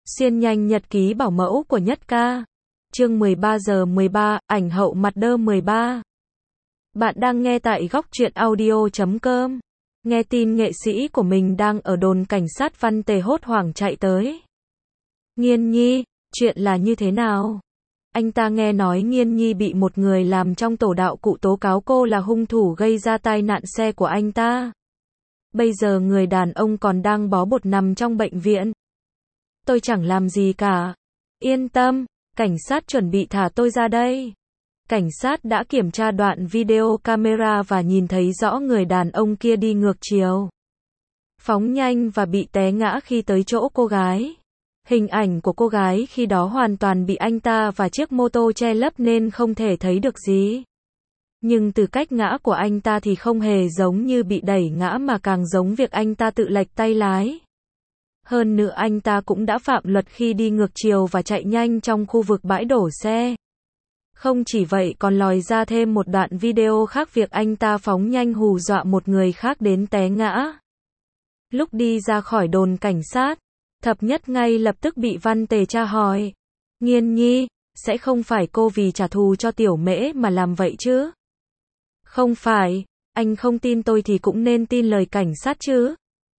Xuyên nhanh nhật ký bảo mẫu của Nhất Ca. Chương 13 giờ 13, ảnh hậu mặt đơ 13. Bạn đang nghe tại góc truyện audio.com. Nghe tin nghệ sĩ của mình đang ở đồn cảnh sát Văn Tề hốt hoảng chạy tới. Nghiên Nhi, chuyện là như thế nào? Anh ta nghe nói Nghiên Nhi bị một người làm trong tổ đạo cụ tố cáo cô là hung thủ gây ra tai nạn xe của anh ta. Bây giờ người đàn ông còn đang bó bột nằm trong bệnh viện. Tôi chẳng làm gì cả. Yên tâm, cảnh sát chuẩn bị thả tôi ra đây. Cảnh sát đã kiểm tra đoạn video camera và nhìn thấy rõ người đàn ông kia đi ngược chiều. Phóng nhanh và bị té ngã khi tới chỗ cô gái. Hình ảnh của cô gái khi đó hoàn toàn bị anh ta và chiếc mô tô che lấp nên không thể thấy được gì. Nhưng từ cách ngã của anh ta thì không hề giống như bị đẩy ngã mà càng giống việc anh ta tự lệch tay lái. Hơn nữa anh ta cũng đã phạm luật khi đi ngược chiều và chạy nhanh trong khu vực bãi đổ xe. Không chỉ vậy còn lòi ra thêm một đoạn video khác việc anh ta phóng nhanh hù dọa một người khác đến té ngã. Lúc đi ra khỏi đồn cảnh sát, Thập Nhất ngay lập tức bị Văn Tề tra hỏi. Nghiên Nhi, sẽ không phải cô vì trả thù cho Tiểu Mễ mà làm vậy chứ? Không phải, anh không tin tôi thì cũng nên tin lời cảnh sát chứ.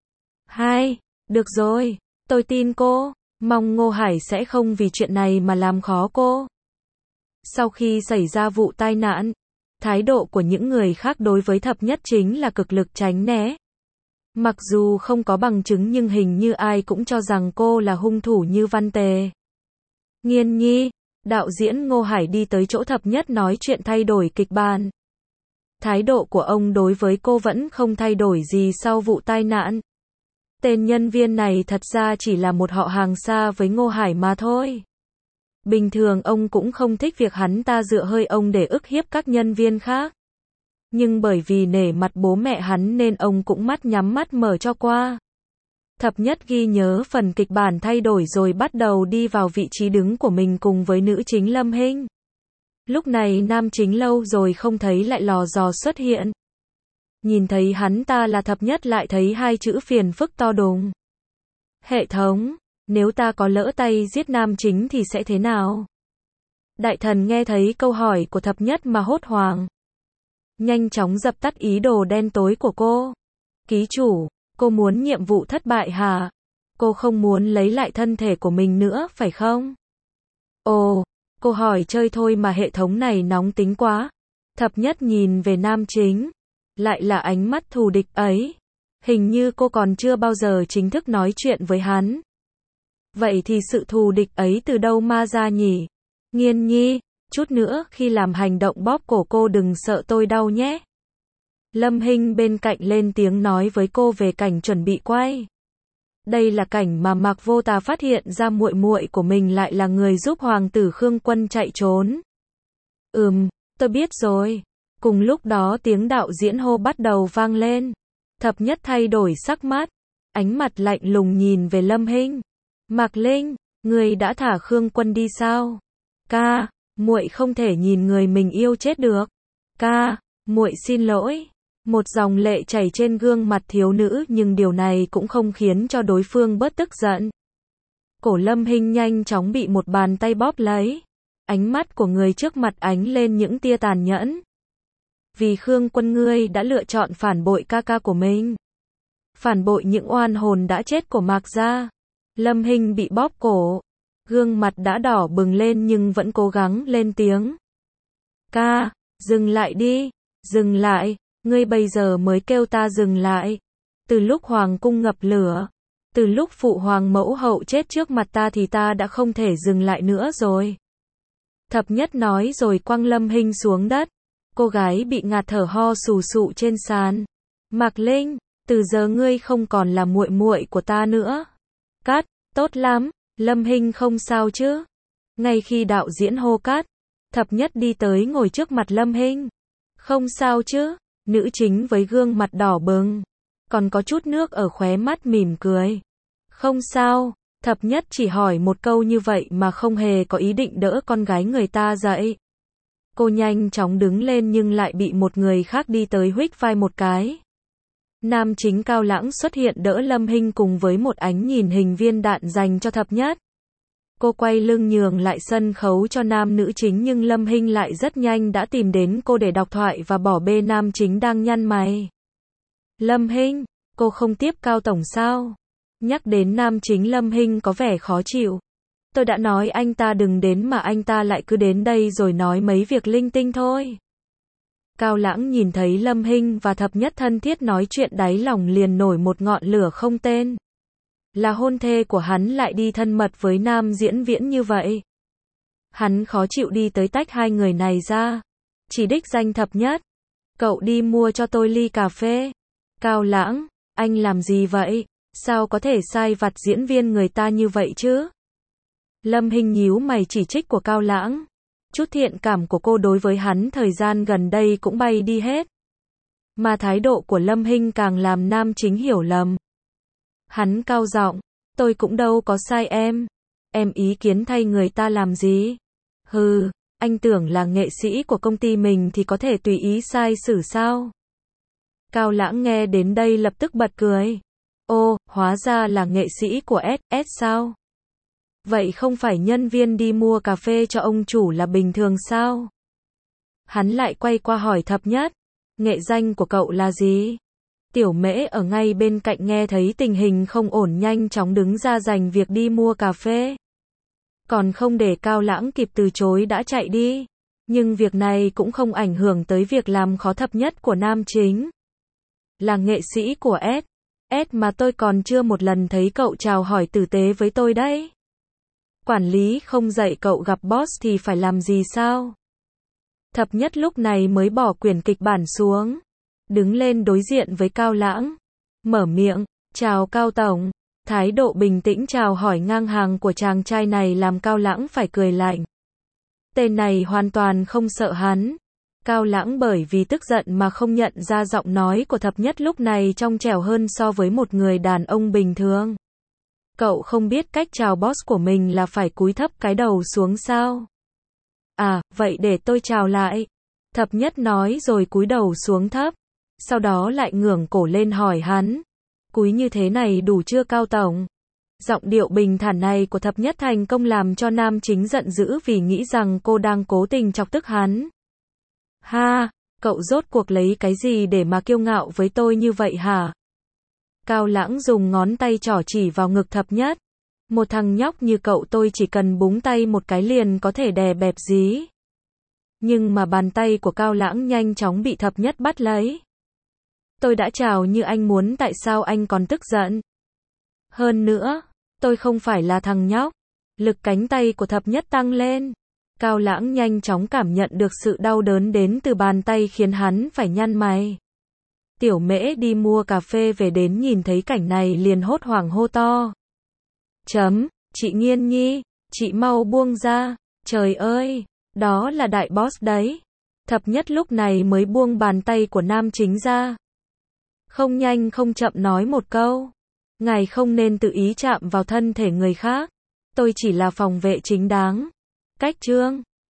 Hai, được rồi, tôi tin cô, mong Ngô Hải sẽ không vì chuyện này mà làm khó cô. Sau khi xảy ra vụ tai nạn, thái độ của những người khác đối với Thập Nhất chính là cực lực tránh né. Mặc dù không có bằng chứng nhưng hình như ai cũng cho rằng cô là hung thủ như Văn Tề. Nghiên Nhi, đạo diễn Ngô Hải đi tới chỗ Thập Nhất nói chuyện thay đổi kịch bản. Thái độ của ông đối với cô vẫn không thay đổi gì sau vụ tai nạn. Tên nhân viên này thật ra chỉ là một họ hàng xa với Ngô Hải mà thôi. Bình thường ông cũng không thích việc hắn ta dựa hơi ông để ức hiếp các nhân viên khác. Nhưng bởi vì nể mặt bố mẹ hắn nên ông cũng mắt nhắm mắt mở cho qua. Thập Nhất ghi nhớ phần kịch bản thay đổi rồi bắt đầu đi vào vị trí đứng của mình cùng với nữ chính Lâm Hinh. Lúc này nam chính lâu rồi không thấy lại lò dò xuất hiện. Nhìn thấy hắn ta là Thập Nhất lại thấy hai chữ phiền phức to đùng. Hệ thống, nếu ta có lỡ tay giết nam chính thì sẽ thế nào? Đại thần nghe thấy câu hỏi của Thập Nhất mà hốt hoảng. Nhanh chóng dập tắt ý đồ đen tối của cô. Ký chủ, cô muốn nhiệm vụ thất bại hả? Cô không muốn lấy lại thân thể của mình nữa phải không? Ồ, cô hỏi chơi thôi mà hệ thống này nóng tính quá. Thập Nhất nhìn về nam chính. Lại là ánh mắt thù địch ấy. Hình như cô còn chưa bao giờ chính thức nói chuyện với hắn. Vậy thì sự thù địch ấy từ đâu ma ra nhỉ? Nghiên Nhi, chút nữa khi làm hành động bóp cổ cô đừng sợ tôi đau nhé. Lâm Hinh bên cạnh lên tiếng nói với cô về cảnh chuẩn bị quay. Đây là cảnh mà Mạc Vô Tà phát hiện ra muội muội của mình lại là người giúp hoàng tử Khương Quân chạy trốn. Tôi biết rồi. Cùng lúc đó tiếng đạo diễn hô bắt đầu vang lên. Thập Nhất thay đổi sắc mắt, ánh mặt lạnh lùng nhìn về Lâm Hinh. Mạc Linh, người đã thả Khương Quân đi sao? Ca, muội không thể nhìn người mình yêu chết được. Ca, muội xin lỗi. Một dòng lệ chảy trên gương mặt thiếu nữ nhưng điều này cũng không khiến cho đối phương bớt tức giận. Cổ Lâm Hinh nhanh chóng bị một bàn tay bóp lấy. Ánh mắt của người trước mặt ánh lên những tia tàn nhẫn. Vì Khương Quân ngươi đã lựa chọn phản bội ca ca của mình. Phản bội những oan hồn đã chết của Mạc gia. Lâm Hinh bị bóp cổ. Gương mặt đã đỏ bừng lên nhưng vẫn cố gắng lên tiếng. Ca, dừng lại đi. Dừng lại. Ngươi bây giờ mới kêu ta dừng lại. Từ lúc hoàng cung ngập lửa. Từ lúc phụ hoàng mẫu hậu chết trước mặt ta thì ta đã không thể dừng lại nữa rồi. Thập Nhất nói rồi quăng Lâm Hinh xuống đất. Cô gái bị ngạt thở ho sù sụ trên sàn. Mạc Linh, từ giờ ngươi không còn là muội muội của ta nữa. Cắt, tốt lắm, Lâm Hinh không sao chứ? Ngay khi đạo diễn hô cắt, Thập Nhất đi tới ngồi trước mặt Lâm Hinh. Không sao chứ? Nữ chính với gương mặt đỏ bừng, còn có chút nước ở khóe mắt mỉm cười. Không sao, Thập Nhất chỉ hỏi một câu như vậy mà không hề có ý định đỡ con gái người ta dậy. Cô nhanh chóng đứng lên nhưng lại bị một người khác đi tới huých vai một cái. Nam chính Cao Lãng xuất hiện đỡ Lâm Hinh cùng với một ánh nhìn hình viên đạn dành cho Thập Nhất. Cô quay lưng nhường lại sân khấu cho nam nữ chính nhưng Lâm Hinh lại rất nhanh đã tìm đến cô để đọc thoại và bỏ bê nam chính đang nhăn mày. Lâm Hinh, cô không tiếp Cao tổng sao? Nhắc đến nam chính Lâm Hinh có vẻ khó chịu. Tôi đã nói anh ta đừng đến mà anh ta lại cứ đến đây rồi nói mấy việc linh tinh thôi. Cao Lãng nhìn thấy Lâm Hinh và Thập Nhất thân thiết nói chuyện đáy lòng liền nổi một ngọn lửa không tên. Là hôn thê của hắn lại đi thân mật với nam diễn viên như vậy. Hắn khó chịu đi tới tách hai người này ra. Chỉ đích danh Thập Nhất. Cậu đi mua cho tôi ly cà phê. Cao Lãng, anh làm gì vậy? Sao có thể sai vặt diễn viên người ta như vậy chứ? Lâm Hinh nhíu mày chỉ trích của Cao Lãng. Chút thiện cảm của cô đối với hắn thời gian gần đây cũng bay đi hết. Mà thái độ của Lâm Hinh càng làm nam chính hiểu lầm. Hắn cao giọng, tôi cũng đâu có sai em ý kiến thay người ta làm gì? Hừ, anh tưởng là nghệ sĩ của công ty mình thì có thể tùy ý sai xử sao? Cao Lãng nghe đến đây lập tức bật cười. Ô, hóa ra là nghệ sĩ của SS sao? Vậy không phải nhân viên đi mua cà phê cho ông chủ là bình thường sao? Hắn lại quay qua hỏi Thập Nhất, nghệ danh của cậu là gì? Tiểu Mễ ở ngay bên cạnh nghe thấy tình hình không ổn nhanh chóng đứng ra giành việc đi mua cà phê. Còn không để Cao Lãng kịp từ chối đã chạy đi. Nhưng việc này cũng không ảnh hưởng tới việc làm khó Thập Nhất của nam chính. Là nghệ sĩ của SS mà tôi còn chưa một lần thấy cậu chào hỏi tử tế với tôi đấy. Quản lý không dạy cậu gặp boss thì phải làm gì sao? Thập Nhất lúc này mới bỏ quyển kịch bản xuống. Đứng lên đối diện với Cao Lãng. Mở miệng, chào Cao tổng. Thái độ bình tĩnh chào hỏi ngang hàng của chàng trai này làm Cao Lãng phải cười lạnh. Tên này hoàn toàn không sợ hắn. Cao Lãng bởi vì tức giận mà không nhận ra giọng nói của Thập Nhất lúc này trong trẻo hơn so với một người đàn ông bình thường. Cậu không biết cách chào boss của mình là phải cúi thấp cái đầu xuống sao? À, vậy để tôi chào lại. Thập Nhất nói rồi cúi đầu xuống thấp. Sau đó lại ngẩng cổ lên hỏi hắn. Cúi như thế này đủ chưa Cao tổng? Giọng điệu bình thản này của Thập Nhất thành công làm cho nam chính giận dữ vì nghĩ rằng cô đang cố tình chọc tức hắn. Ha, cậu rốt cuộc lấy cái gì để mà kiêu ngạo với tôi như vậy hả? Cao Lãng dùng ngón tay trỏ chỉ vào ngực Thập Nhất. Một thằng nhóc như cậu tôi chỉ cần búng tay một cái liền có thể đè bẹp dí. Nhưng mà bàn tay của Cao Lãng nhanh chóng bị Thập Nhất bắt lấy. Tôi đã chào như anh muốn, tại sao anh còn tức giận? Hơn nữa, tôi không phải là thằng nhóc. Lực cánh tay của Thập Nhất tăng lên. Cao Lãng nhanh chóng cảm nhận được sự đau đớn đến từ bàn tay khiến hắn phải nhăn mày. Tiểu Mễ đi mua cà phê về đến nhìn thấy cảnh này liền hốt hoảng hô to. Chị Nghiên Nhi, chị mau buông ra, trời ơi, đó là đại boss đấy. Thập Nhất lúc này mới buông bàn tay của nam chính ra. Không nhanh không chậm nói một câu. Ngài không nên tự ý chạm vào thân thể người khác. Tôi chỉ là phòng vệ chính đáng. Cách chương